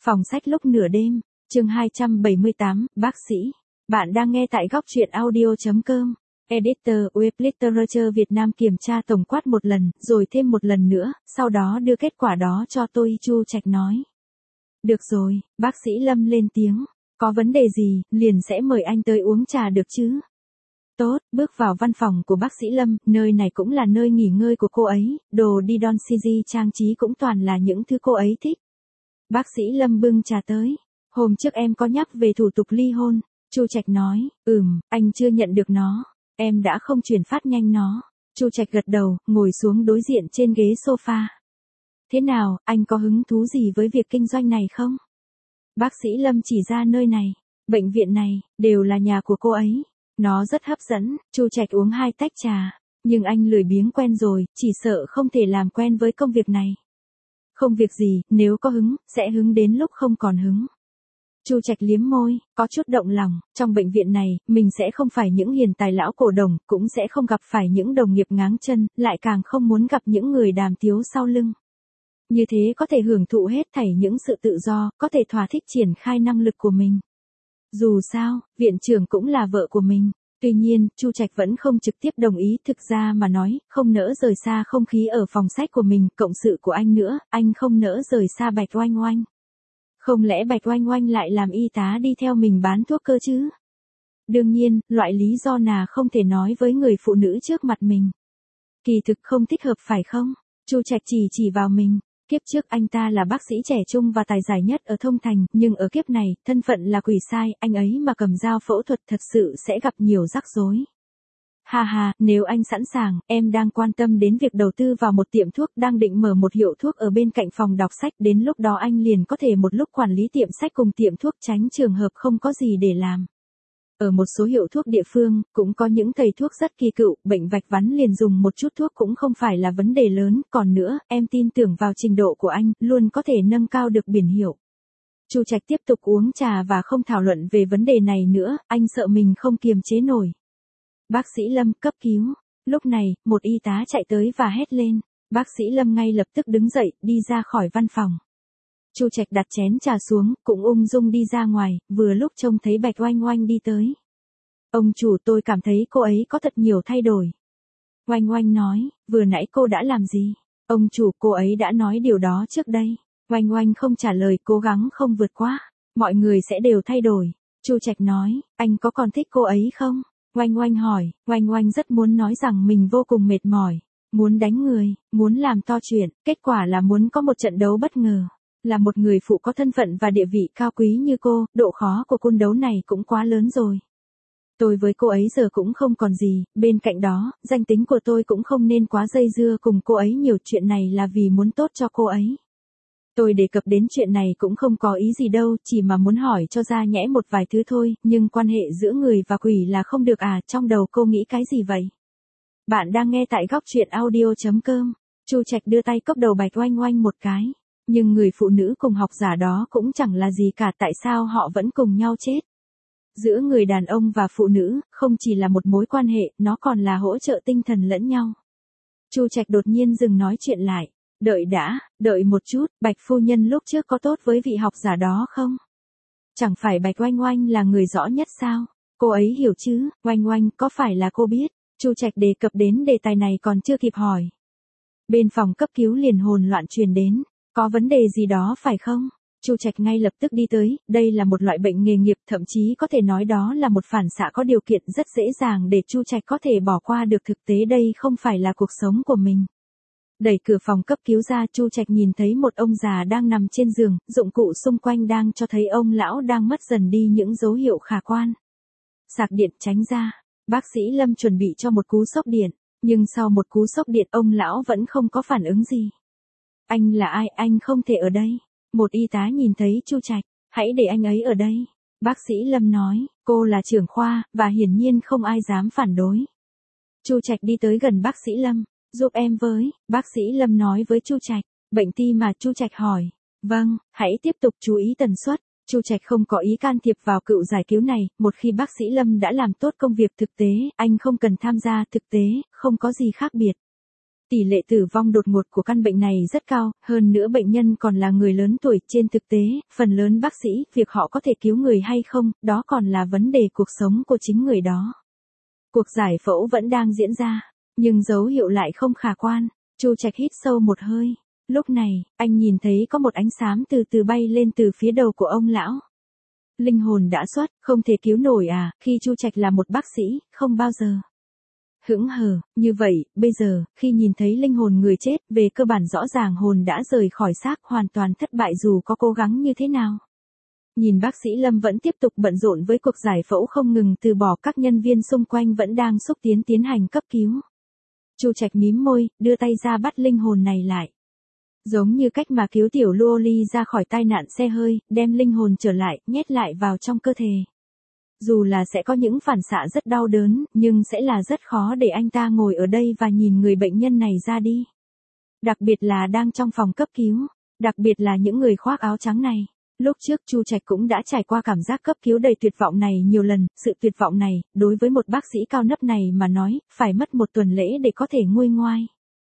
Phòng sách lúc nửa đêm, chương 278, bác sĩ. Bạn đang nghe tại góc truyện audio.com. Editor Web Literature Việt Nam kiểm tra tổng quát một lần, rồi thêm một lần nữa, sau đó đưa kết quả đó cho tôi. Chu Trạch nói. Được rồi, bác sĩ Lâm lên tiếng. Có vấn đề gì, liền sẽ mời anh tới uống trà được chứ? Tốt, bước vào văn phòng của bác sĩ Lâm, nơi này cũng là nơi nghỉ ngơi của cô ấy, đồ đi Don CG trang trí cũng toàn là những thứ cô ấy thích. Bác sĩ Lâm bưng trà tới. Hôm trước em có nhắc về thủ tục ly hôn. Chu Trạch nói, anh chưa nhận được nó. Em đã không chuyển phát nhanh nó. Chu Trạch gật đầu, ngồi xuống đối diện trên ghế sofa. Thế nào, anh có hứng thú gì với việc kinh doanh này không? Bác sĩ Lâm chỉ ra nơi này, bệnh viện này, đều là nhà của cô ấy. Nó rất hấp dẫn. Chu Trạch uống 2 tách trà. Nhưng anh lười biếng quen rồi, chỉ sợ không thể làm quen với công việc này. Không việc gì, nếu có hứng, sẽ hứng đến lúc không còn hứng. Chu Trạch liếm môi, có chút động lòng, trong bệnh viện này, mình sẽ không phải những hiền tài lão cổ đồng, cũng sẽ không gặp phải những đồng nghiệp ngáng chân, lại càng không muốn gặp những người đàm tiếu sau lưng. Như thế có thể hưởng thụ hết thảy những sự tự do, có thể thỏa thích triển khai năng lực của mình. Dù sao, viện trưởng cũng là vợ của mình. Tuy nhiên, Chu Trạch vẫn không trực tiếp đồng ý, thực ra mà nói, không nỡ rời xa không khí ở phòng sách của mình, cộng sự của anh nữa, anh không nỡ rời xa Bạch Oanh Oanh. Không lẽ Bạch Oanh Oanh lại làm y tá đi theo mình bán thuốc cơ chứ? Đương nhiên, loại lý do nào không thể nói với người phụ nữ trước mặt mình. Kỳ thực không thích hợp phải không? Chu Trạch chỉ vào mình. Kiếp trước anh ta là bác sĩ trẻ trung và tài giỏi nhất ở Thông Thành, nhưng ở kiếp này, thân phận là quỷ sai, anh ấy mà cầm dao phẫu thuật thật sự sẽ gặp nhiều rắc rối. Ha, nếu anh sẵn sàng, em đang quan tâm đến việc đầu tư vào một tiệm thuốc, đang định mở một hiệu thuốc ở bên cạnh phòng đọc sách, đến lúc đó anh liền có thể một lúc quản lý tiệm sách cùng tiệm thuốc, tránh trường hợp không có gì để làm. Ở một số hiệu thuốc địa phương, cũng có những thầy thuốc rất kỳ cựu, bệnh vạch vắn liền dùng một chút thuốc cũng không phải là vấn đề lớn, còn nữa, em tin tưởng vào trình độ của anh, luôn có thể nâng cao được biển hiệu. Chu Trạch tiếp tục uống trà và không thảo luận về vấn đề này nữa, anh sợ mình không kiềm chế nổi. Bác sĩ Lâm, cấp cứu. Lúc này, một y tá chạy tới và hét lên. Bác sĩ Lâm ngay lập tức đứng dậy, đi ra khỏi văn phòng. Chu Trạch đặt chén trà xuống, cũng ung dung đi ra ngoài, vừa lúc trông thấy Bạch Oanh Oanh đi tới. Ông chủ, tôi cảm thấy cô ấy có thật nhiều thay đổi. Oanh Oanh nói, vừa nãy cô đã làm gì? Ông chủ, cô ấy đã nói điều đó trước đây. Oanh Oanh không trả lời, cố gắng không vượt quá. Mọi người sẽ đều thay đổi. Chu Trạch nói, anh có còn thích cô ấy không? Oanh Oanh hỏi. Oanh Oanh rất muốn nói rằng mình vô cùng mệt mỏi. Muốn đánh người, muốn làm to chuyện, kết quả là muốn có một trận đấu bất ngờ. Là một người phụ có thân phận và địa vị cao quý như cô, độ khó của cuộc đấu này cũng quá lớn rồi. Tôi với cô ấy giờ cũng không còn gì, bên cạnh đó, danh tính của tôi cũng không nên quá dây dưa cùng cô ấy nhiều, chuyện này là vì muốn tốt cho cô ấy. Tôi đề cập đến chuyện này cũng không có ý gì đâu, chỉ mà muốn hỏi cho ra nhẽ một vài thứ thôi, nhưng quan hệ giữa người và quỷ là không được à, trong đầu cô nghĩ cái gì vậy? Bạn đang nghe tại góc truyện audio.com. Chu Trạch đưa tay cốc đầu Bạch Oanh Oanh một cái. Nhưng người phụ nữ cùng học giả đó cũng chẳng là gì cả, tại sao họ vẫn cùng nhau chết? Giữa người đàn ông và phụ nữ, không chỉ là một mối quan hệ, nó còn là hỗ trợ tinh thần lẫn nhau. Chu Trạch đột nhiên dừng nói chuyện lại. Đợi đã, đợi một chút, Bạch phu nhân lúc trước có tốt với vị học giả đó không? Chẳng phải Bạch Oanh Oanh là người rõ nhất sao? Cô ấy hiểu chứ, Oanh Oanh, có phải là cô biết? Chu Trạch đề cập đến đề tài này còn chưa kịp hỏi. Bên phòng cấp cứu liền hồn loạn truyền đến. Có vấn đề gì đó phải không? Chu Trạch ngay lập tức đi tới, đây là một loại bệnh nghề nghiệp, thậm chí có thể nói đó là một phản xạ có điều kiện rất dễ dàng để Chu Trạch có thể bỏ qua được, thực tế đây không phải là cuộc sống của mình. Đẩy cửa phòng cấp cứu ra, Chu Trạch nhìn thấy một ông già đang nằm trên giường, dụng cụ xung quanh đang cho thấy ông lão đang mất dần đi những dấu hiệu khả quan. Sạc điện, tránh ra. Bác sĩ Lâm chuẩn bị cho một cú sốc điện, nhưng sau một cú sốc điện ông lão vẫn không có phản ứng gì. Anh là ai, anh không thể ở đây. Một y tá nhìn thấy Chu Trạch, hãy để anh ấy ở đây. Bác sĩ Lâm nói, cô là trưởng khoa, và hiển nhiên không ai dám phản đối. Chu Trạch đi tới gần bác sĩ Lâm, giúp em với, bác sĩ Lâm nói với Chu Trạch. Bệnh tim mà? Chu Trạch hỏi. Vâng, hãy tiếp tục chú ý tần suất. Chu Trạch không có ý can thiệp vào cựu giải cứu này, một khi bác sĩ Lâm đã làm tốt công việc thực tế, anh không cần tham gia, thực tế, không có gì khác biệt. Tỷ lệ tử vong đột ngột của căn bệnh này rất cao, hơn nữa bệnh nhân còn là người lớn tuổi. Trên thực tế, phần lớn bác sĩ, việc họ có thể cứu người hay không, đó còn là vấn đề cuộc sống của chính người đó. Cuộc giải phẫu vẫn đang diễn ra, nhưng dấu hiệu lại không khả quan. Chu Trạch hít sâu một hơi. Lúc này, anh nhìn thấy có một ánh xám từ từ bay lên từ phía đầu của ông lão. Linh hồn đã xuất, không thể cứu nổi à? Khi Chu Trạch là một bác sĩ, không bao giờ hững hờ như vậy. Bây giờ, khi nhìn thấy linh hồn người chết, về cơ bản rõ ràng hồn đã rời khỏi xác, hoàn toàn thất bại dù có cố gắng như thế nào. Nhìn bác sĩ Lâm vẫn tiếp tục bận rộn với cuộc giải phẫu không ngừng từ bỏ, các nhân viên xung quanh vẫn đang xúc tiến hành cấp cứu. Chu Trạch mím môi, đưa tay ra bắt linh hồn này lại. Giống như cách mà cứu tiểu Luoli ra khỏi tai nạn xe hơi, đem linh hồn trở lại, nhét lại vào trong cơ thể. Dù là sẽ có những phản xạ rất đau đớn, nhưng sẽ là rất khó để anh ta ngồi ở đây và nhìn người bệnh nhân này ra đi. Đặc biệt là đang trong phòng cấp cứu, đặc biệt là những người khoác áo trắng này. Lúc trước Chu Trạch cũng đã trải qua cảm giác cấp cứu đầy tuyệt vọng này nhiều lần, sự tuyệt vọng này, đối với một bác sĩ cao nấp này mà nói, phải mất một tuần lễ để có thể nguôi ngoai.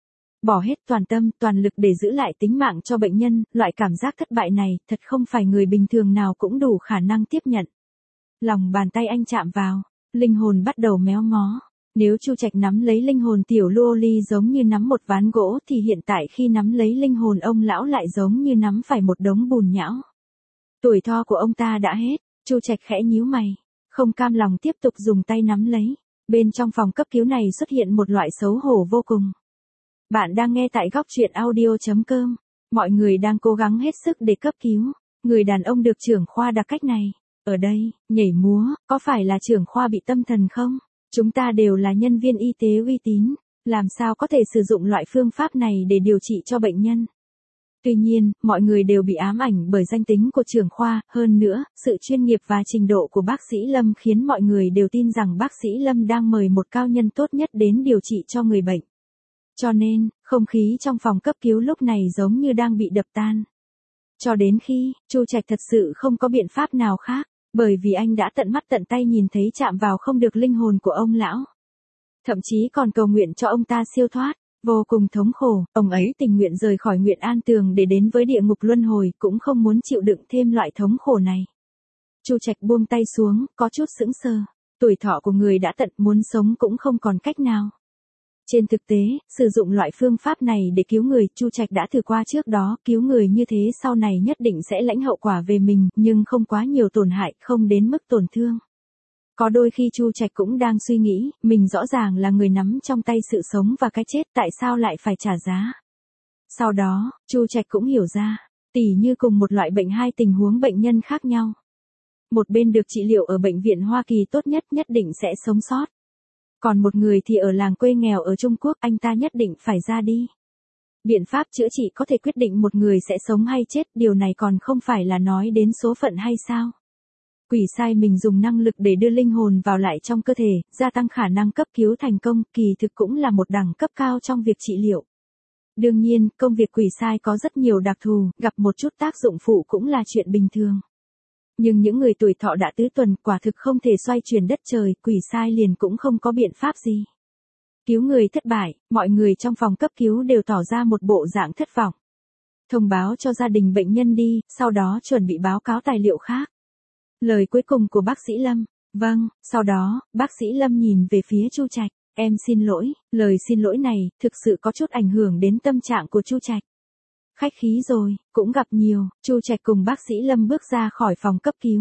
Bỏ hết toàn tâm, toàn lực để giữ lại tính mạng cho bệnh nhân, loại cảm giác thất bại này, thật không phải người bình thường nào cũng đủ khả năng tiếp nhận. Lòng bàn tay anh chạm vào, linh hồn bắt đầu méo mó. Nếu Chu Trạch nắm lấy linh hồn tiểu Luoli giống như nắm một ván gỗ thì hiện tại khi nắm lấy linh hồn ông lão lại giống như nắm phải một đống bùn nhão. Tuổi thọ của ông ta đã hết. Chu Trạch khẽ nhíu mày, không cam lòng tiếp tục dùng tay nắm lấy. Bên trong phòng cấp cứu này xuất hiện một loại xấu hổ vô cùng. Bạn đang nghe tại góc truyện audio.com. Mọi người đang cố gắng hết sức để cấp cứu. Người đàn ông được trưởng khoa đặt cách này. Ở đây, nhảy múa, có phải là trưởng khoa bị tâm thần không? Chúng ta đều là nhân viên y tế uy tín. Làm sao có thể sử dụng loại phương pháp này để điều trị cho bệnh nhân? Tuy nhiên, mọi người đều bị ám ảnh bởi danh tính của trưởng khoa, hơn nữa, sự chuyên nghiệp và trình độ của bác sĩ Lâm khiến mọi người đều tin rằng bác sĩ Lâm đang mời một cao nhân tốt nhất đến điều trị cho người bệnh. Cho nên, không khí trong phòng cấp cứu lúc này giống như đang bị đập tan. Cho đến khi, Chu Trạch thật sự không có biện pháp nào khác, bởi vì anh đã tận mắt tận tay nhìn thấy chạm vào không được linh hồn của ông lão. Thậm chí còn cầu nguyện cho ông ta siêu thoát. Vô cùng thống khổ, ông ấy tình nguyện rời khỏi Nguyện An Tường để đến với địa ngục luân hồi, cũng không muốn chịu đựng thêm loại thống khổ này. Chu Trạch buông tay xuống, có chút sững sờ. Tuổi thọ của người đã tận, muốn sống cũng không còn cách nào. Trên thực tế, sử dụng loại phương pháp này để cứu người, Chu Trạch đã thử qua trước đó, cứu người như thế sau này nhất định sẽ lãnh hậu quả về mình, nhưng không quá nhiều tổn hại, không đến mức tổn thương. Có đôi khi Chu Trạch cũng đang suy nghĩ, mình rõ ràng là người nắm trong tay sự sống và cái chết, tại sao lại phải trả giá? Sau đó, Chu Trạch cũng hiểu ra, tỉ như cùng một loại bệnh hai tình huống bệnh nhân khác nhau. Một bên được trị liệu ở bệnh viện Hoa Kỳ tốt nhất nhất định sẽ sống sót. Còn một người thì ở làng quê nghèo ở Trung Quốc, anh ta nhất định phải ra đi. Biện pháp chữa trị có thể quyết định một người sẽ sống hay chết, điều này còn không phải là nói đến số phận hay sao? Quỷ sai mình dùng năng lực để đưa linh hồn vào lại trong cơ thể, gia tăng khả năng cấp cứu thành công, kỳ thực cũng là một đẳng cấp cao trong việc trị liệu. Đương nhiên, công việc quỷ sai có rất nhiều đặc thù, gặp một chút tác dụng phụ cũng là chuyện bình thường. Nhưng những người tuổi thọ đã tứ tuần, quả thực không thể xoay chuyển đất trời, quỷ sai liền cũng không có biện pháp gì. Cứu người thất bại, mọi người trong phòng cấp cứu đều tỏ ra một bộ dạng thất vọng. Thông báo cho gia đình bệnh nhân đi, sau đó chuẩn bị báo cáo tài liệu khác. Lời cuối cùng của bác sĩ Lâm. Vâng, sau đó, bác sĩ Lâm nhìn về phía Chu Trạch. Em xin lỗi, lời xin lỗi này, thực sự có chút ảnh hưởng đến tâm trạng của Chu Trạch. Khách khí rồi, cũng gặp nhiều, Chu Trạch cùng bác sĩ Lâm bước ra khỏi phòng cấp cứu.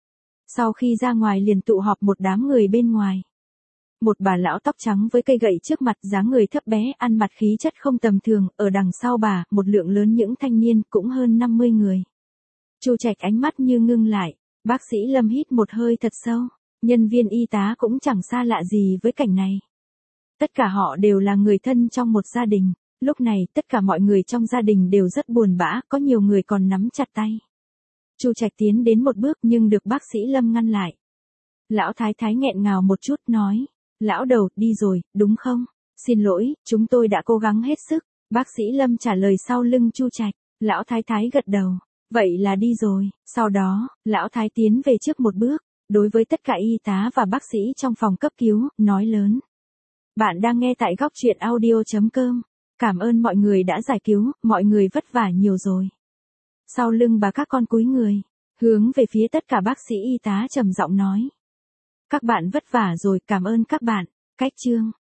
Sau khi ra ngoài liền tụ họp một đám người bên ngoài. Một bà lão tóc trắng với cây gậy trước mặt, dáng người thấp bé, ăn mặc khí chất không tầm thường, ở đằng sau bà, một lượng lớn những thanh niên, cũng hơn 50 người. Chu Trạch ánh mắt như ngưng lại. Bác sĩ Lâm hít một hơi thật sâu, nhân viên y tá cũng chẳng xa lạ gì với cảnh này. Tất cả họ đều là người thân trong một gia đình, lúc này tất cả mọi người trong gia đình đều rất buồn bã, có nhiều người còn nắm chặt tay. Chu Trạch tiến đến một bước nhưng được bác sĩ Lâm ngăn lại. Lão thái thái nghẹn ngào một chút nói, lão đầu, đi rồi, đúng không? Xin lỗi, chúng tôi đã cố gắng hết sức, bác sĩ Lâm trả lời sau lưng Chu Trạch, lão thái thái gật đầu. Vậy là đi rồi, sau đó, lão thái tiến về trước một bước, đối với tất cả y tá và bác sĩ trong phòng cấp cứu, nói lớn. Bạn đang nghe tại góc truyện audio.com. Cảm ơn mọi người đã giải cứu, mọi người vất vả nhiều rồi. Sau lưng bà các con cúi người, hướng về phía tất cả bác sĩ y tá trầm giọng nói. Các bạn vất vả rồi, cảm ơn các bạn. Cách chương.